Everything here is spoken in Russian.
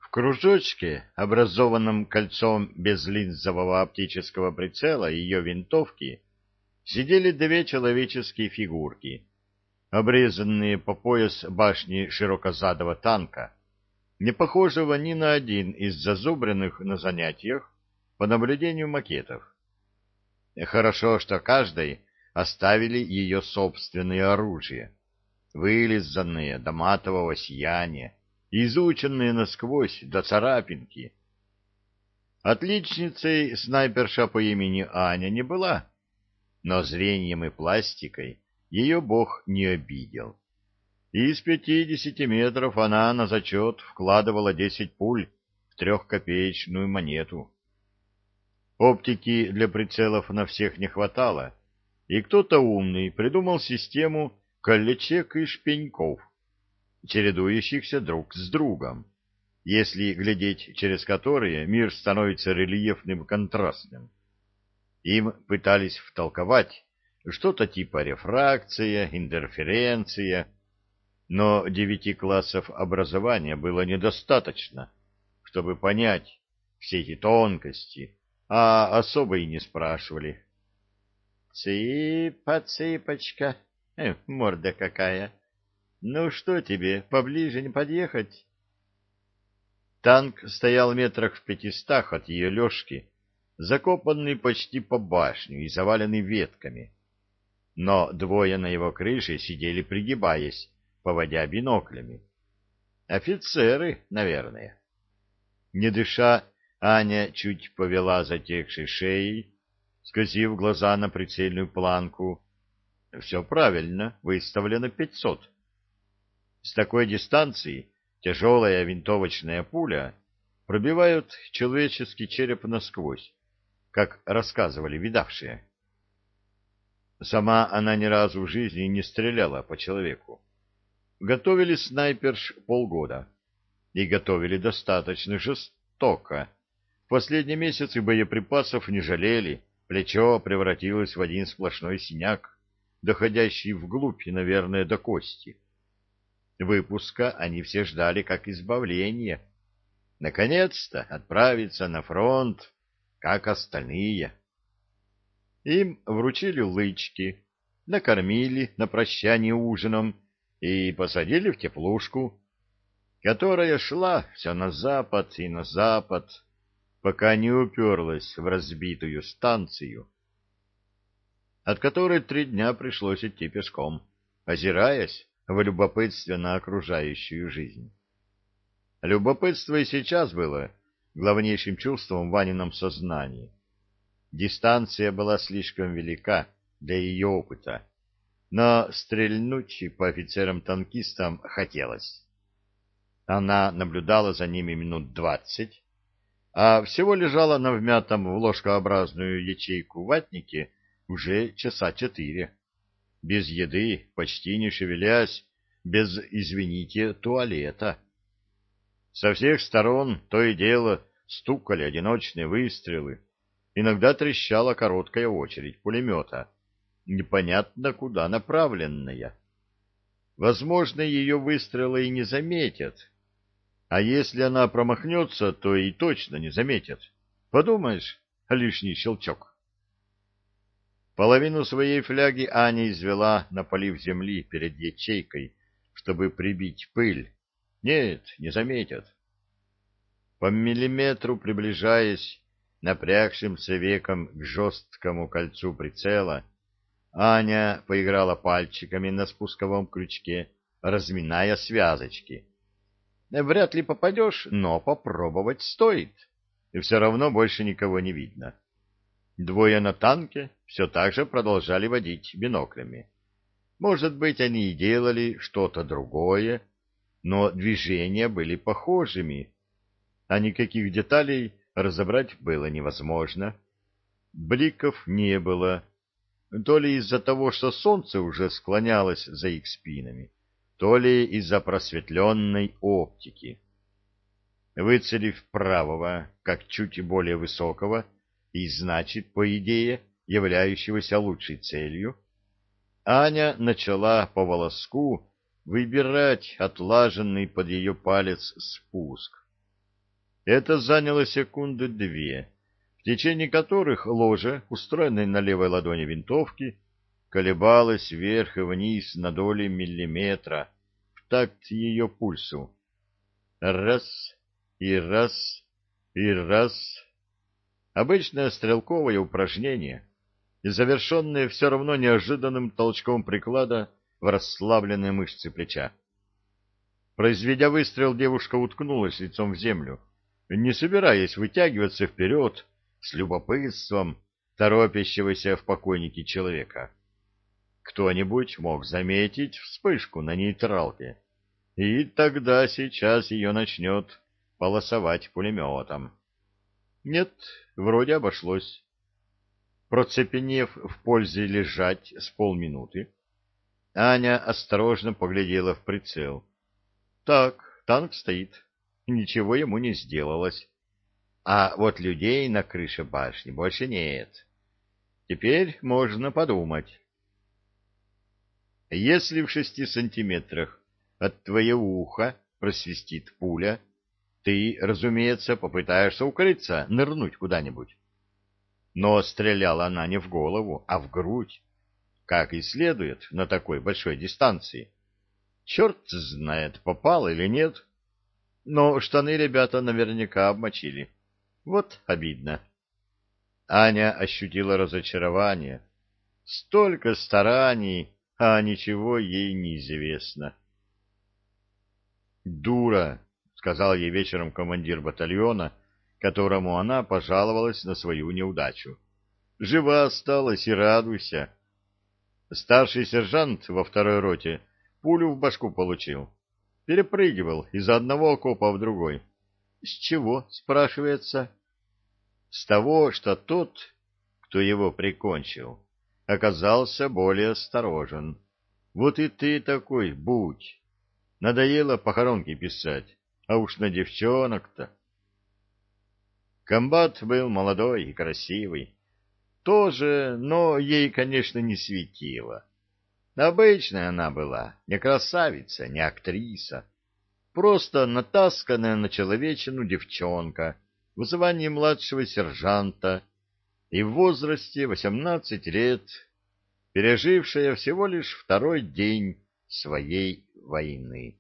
В кружочке, образованном кольцом безлинзового оптического прицела ее винтовки, сидели две человеческие фигурки, обрезанные по пояс башни широкозадого танка, не похожего ни на один из зазубренных на занятиях по наблюдению макетов. Хорошо, что каждой оставили ее собственное оружие, вылизанные до матового сияния, изученные насквозь до царапинки. Отличницей снайперша по имени Аня не была, но зрением и пластикой ее бог не обидел. Из 50 метров она на зачет вкладывала 10 пуль в трехкопеечную монету. Оптики для прицелов на всех не хватало, и кто-то умный придумал систему колечек и шпеньков, чередующихся друг с другом, если глядеть через которые мир становится рельефным и контрастным. Им пытались втолковать что-то типа рефракция, интерференция, но 9 классов образования было недостаточно, чтобы понять все эти тонкости, а особо и не спрашивали. Цыпа-цыпочка, морда какая! Ну что тебе, поближе не подъехать? Танк стоял метрах в 500 от ее лёжки, закопанный почти по башню и заваленный ветками. Но двое на его крыше сидели пригибаясь, поводя биноклями. Офицеры, наверное. Не дыша, Аня чуть повела затекшей шеей, скосив глаза на прицельную планку. Все правильно, выставлено 500. С такой дистанции тяжелая винтовочная пуля пробивает человеческий череп насквозь, как рассказывали видавшие. Сама она ни разу в жизни не стреляла по человеку. Готовили снайперш полгода. И готовили достаточно жестоко. В последние месяцы боеприпасов не жалели, плечо превратилось в один сплошной синяк, доходящий вглубь, наверное, до кости. Выпуска они все ждали как избавления. Наконец-то отправиться на фронт, как остальные. Им вручили лычки, накормили на прощание ужином и посадили в теплушку, которая шла все на запад и на запад, пока не уперлась в разбитую станцию, от которой 3 дня пришлось идти пешком, озираясь в любопытстве на окружающую жизнь. Любопытство и сейчас было главнейшим чувством в Ванином сознании. Дистанция была слишком велика для ее опыта, но стрельнуть по офицерам-танкистам хотелось. Она наблюдала за ними минут 20, а всего лежала на вмятом в ложкообразную ячейку ватнике уже часа 4. Без еды, почти не шевелясь, без, извините, туалета. Со всех сторон то и дело стукали одиночные выстрелы, иногда трещала короткая очередь пулемета, непонятно куда направленная. Возможно, ее выстрелы и не заметят, а если она промахнется, то и точно не заметят. Подумаешь, лишний щелчок. Половину своей фляги Аня извела, напалив земли перед ячейкой, чтобы прибить пыль. Нет, не заметят. По миллиметру приближаясь напрягшимся веком к жесткому кольцу прицела, Аня поиграла пальчиками на спусковом крючке, разминая связочки. Вряд ли попадешь, но попробовать стоит. И все равно больше никого не видно. Двое на танке все так же продолжали водить биноклями. Может быть, они и делали что-то другое, но движения были похожими, а никаких деталей разобрать было невозможно. Бликов не было, то ли из-за того, что солнце уже склонялось за их спинами, то ли из-за просветленной оптики. Выцелив правого, как чуть более высокого, и, значит, по идее, являющегося лучшей целью, Аня начала по волоску выбирать отлаженный под ее палец спуск. Это заняло секунды две, в течение которых ложе, устроенное на левой ладони винтовки, колебалось вверх и вниз на доли миллиметра в такт ее пульсу. Раз, и раз, и раз. Обычное стрелковое упражнение, и завершенное все равно неожиданным толчком приклада в расслабленные мышцы плеча. Произведя выстрел, девушка уткнулась лицом в землю, не собираясь вытягиваться вперед с любопытством торопящегося в покойнике человека. Кто-нибудь мог заметить вспышку на нейтралке, и тогда сейчас ее начнет полосовать пулеметом. Нет, вроде обошлось. Процепенев в пользе лежать с полминуты, Аня осторожно поглядела в прицел. Так, танк стоит, ничего ему не сделалось. А вот людей на крыше башни больше нет. Теперь можно подумать. Если в 6 сантиметрах от твоего уха просвистит пуля, ты, разумеется, попытаешься укрыться, нырнуть куда-нибудь. Но стреляла она не в голову, а в грудь, как и следует на такой большой дистанции. Черт знает, попал или нет, но штаны ребята наверняка обмочили. Вот обидно. Аня ощутила разочарование. Столько стараний, а ничего ей не известно. «Дура», — сказал ей вечером командир батальона, которому она пожаловалась на свою неудачу. «Жива осталась и радуйся». Старший сержант во второй роте пулю в башку получил. Перепрыгивал из одного окопа в другой. С чего, спрашивается? С того, что тот, кто его прикончил, оказался более осторожен. Вот и ты такой будь. Надоело похоронки писать, а уж на девчонок-то. Комбат был молодой и красивый. Тоже, но ей, конечно, не светило. Обычная она была, не красавица, не актриса. Просто натасканная на человечину девчонка в звании младшего сержанта и в возрасте 18 лет, пережившая всего лишь второй день своей войны.